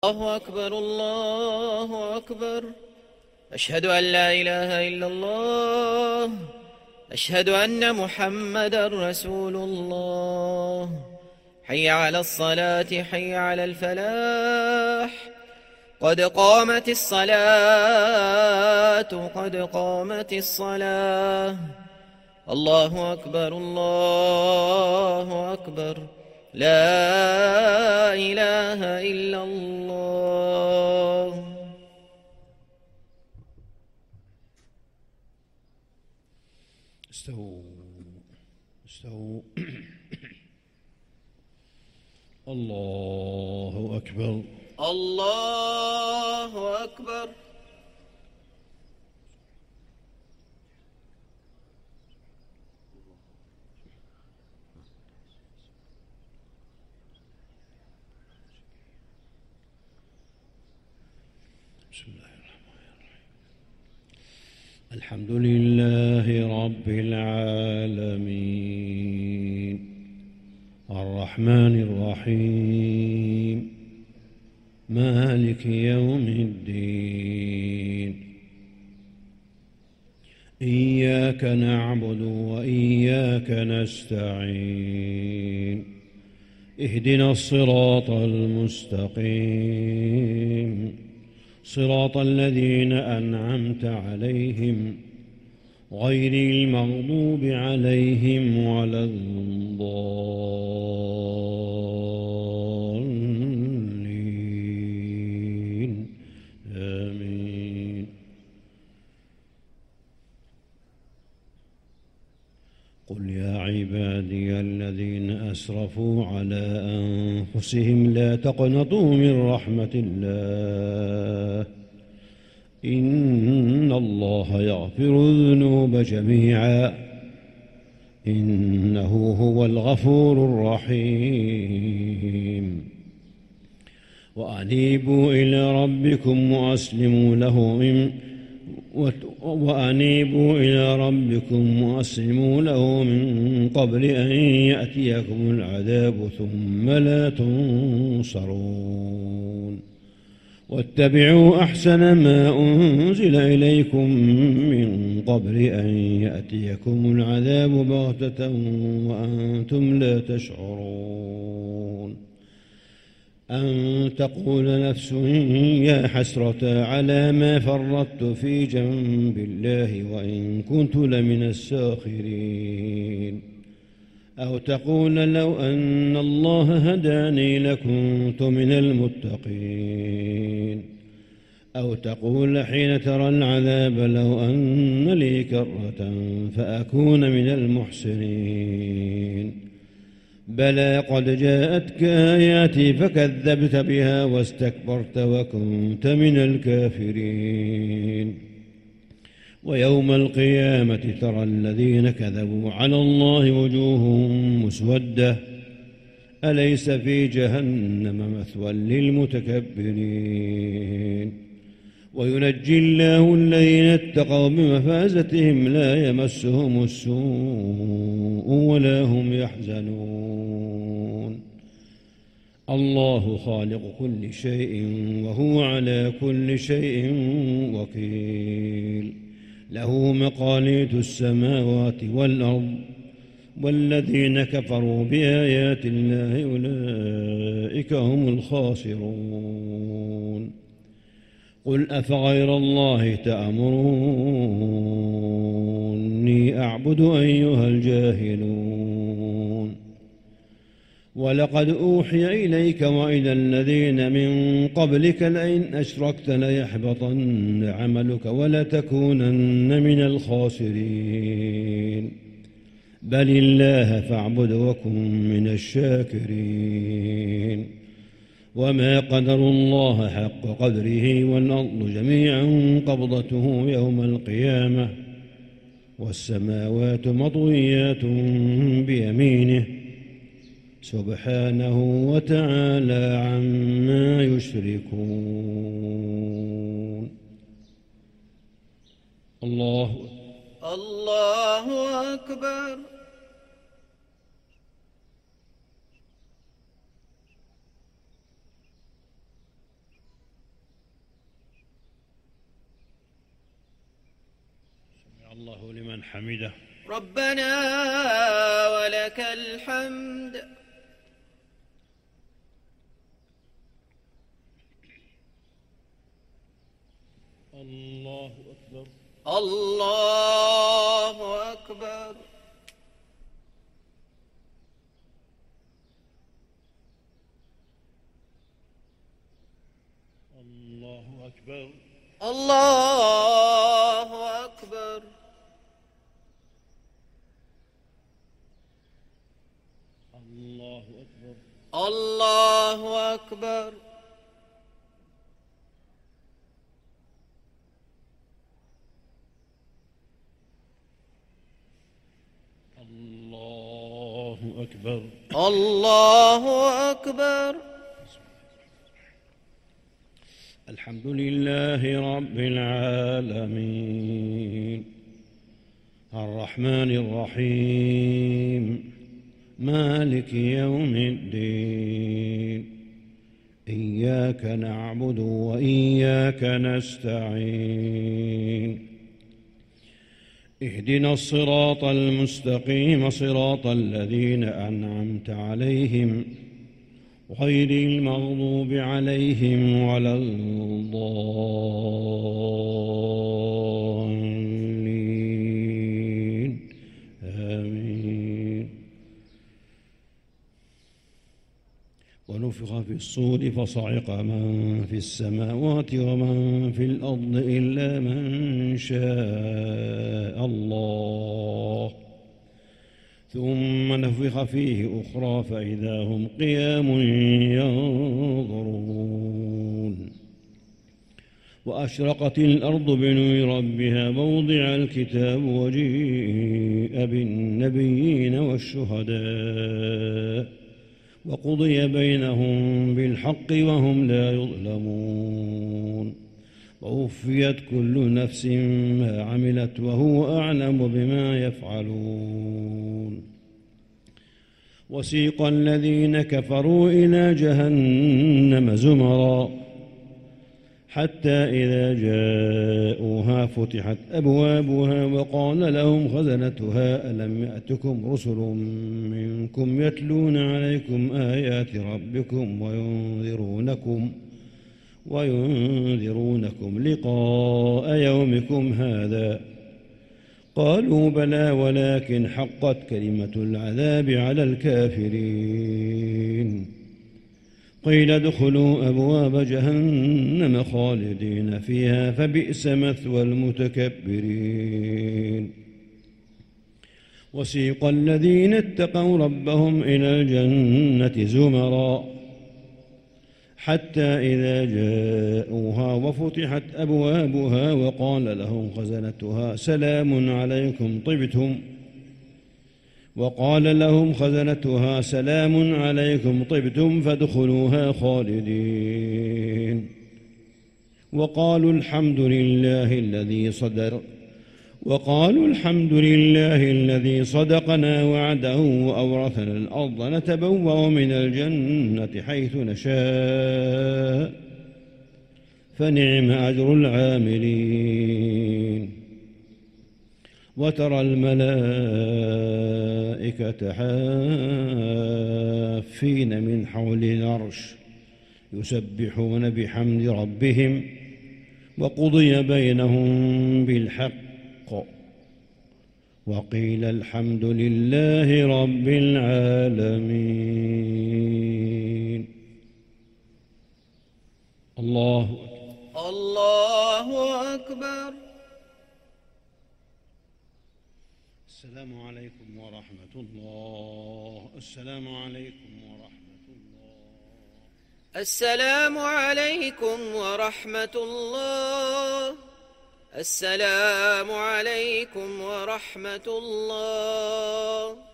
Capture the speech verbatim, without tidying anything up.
الله أكبر الله أكبر. أشهد أن لا إله إلا الله. أشهد أن محمدا رسول الله. حي على الصلاة حي على الفلاح. قد قامت الصلاة قد قامت الصلاة. الله أكبر الله أكبر. لا إله إلا الله. استووا استووا. الله أكبر الله أكبر. بسم الله الرحمن الرحيم. الحمد لله رب العالمين الرحمن الرحيم مالك يوم الدين. إياك نعبد وإياك نستعين. اهدنا الصراط المستقيم صراط الذين أنعمت عليهم غير المغضوب عليهم ولا الضالين آمين. قل يا عبادي الذين أسرفوا على أنفسهم لا تقنطوا من رحمة الله إن الله يغفر الذنوب جميعا إنه هو الغفور الرحيم. وأنيبوا إلى ربكم وأسلموا له من وأنيبوا إلى ربكم وأسلموا له من قبل أن يأتيكم العذاب ثم لا تنصرون. واتبعوا أحسن ما أنزل إليكم من قبل أن يأتيكم العذاب بغتة وأنتم لا تشعرون. أن تقول نفس يا حسرة على ما فرطت في جنب الله وإن كنت لمن الساخرين. أو تقول لو أن الله هداني لكنت من المتقين. أو تقول حين ترى العذاب لو أن لي كرة فأكون من المحسنين. بلى قد جاءتك آياتي فكذبت بها واستكبرت وكنت من الكافرين. ويوم القيامة ترى الذين كذبوا على الله وجوههم مسودة أليس في جهنم مثوى للمتكبرين. وينجي الله الذين اتقوا بمفازتهم لا يمسهم السوء ولا هم يحزنون. الله خالق كل شيء وهو على كل شيء وكيل. له مقاليد السماوات والأرض والذين كفروا بآيات الله أولئك هم الخاسرون. قل أفغير الله تأمروني أعبد أيها الجاهلون. ولقد أوحي إليك وإلى الذين من قبلك لئن أشركت ليحبطن عملك ولتكونن من الخاسرين. بل الله فاعبد وكن من الشاكرين. وما قدروا الله حق قدره والأرض جميعا قبضته يوم القيامة والسماوات مطويات بيمينه سبحانه وتعالى عما يشركون. الله الله أكبر. الله لمن حمده. ربنا ولك الحمد. الله أكبر. الله أكبر. الله أكبر. الله أكبر. الله أكبر. الله أكبر. الله أكبر. الله أكبر. الحمد لله رب العالمين الرحمن الرحيم مالك يوم الدين إياك نعبد وإياك نستعين اهدنا الصراط المستقيم صراط الذين أنعمت عليهم غير المغضوب عليهم ولا الضالين آمين. ونفخ في الصور فصعق من في السماوات ومن في الأرض إلا من شاء الله ثم نفخ فيه أخرى فإذا هم قيام ينظرون وأشرقت الأرض بنور ربها موضع الكتاب وجيء بالنبيين والشهداء وقضي بينهم بالحق وهم لا يظلمون ووفيت كل نفس ما عملت وهو أعلم بما يفعلون. وسيق الذين كفروا إلى جهنم زمرا حتى إذا جاءوها فتحت أبوابها وقال لهم خزنتها ألم يأتكم رسل منكم يتلون عليكم آيات ربكم وينذرونكم وينذرونكم لقاء يومكم هذا قالوا بلى ولكن حقت كلمة العذاب على الكافرين قيل ادخلوا أبواب جهنم خالدين فيها فبئس مثوى المتكبرين. وسيق الذين اتقوا ربهم إلى الجنة زمرا حتى إذا جاءوها وفتحت أبوابها وقال لهم خزنتها سلام عليكم طبتم وقال لهم خزنتها سلام عليكم طبتم فادخلوها خالدين وقالوا الحمد لله الذي صدر وقالوا الحمد لله الذي صدقنا وعده وأورثنا الأرض نتبوأ من الجنة حيث نشاء فنعم أجر العاملين. وترى الملائكة حافين من حول العرش يسبحون بحمد ربهم وقضي بينهم بالحق وقيل الحمد لله رب العالمين. الله أكبر. الله أكبر. السلام عليكم ورحمة الله. السلام عليكم ورحمة الله. السلام عليكم ورحمة الله. السلام عليكم ورحمة الله.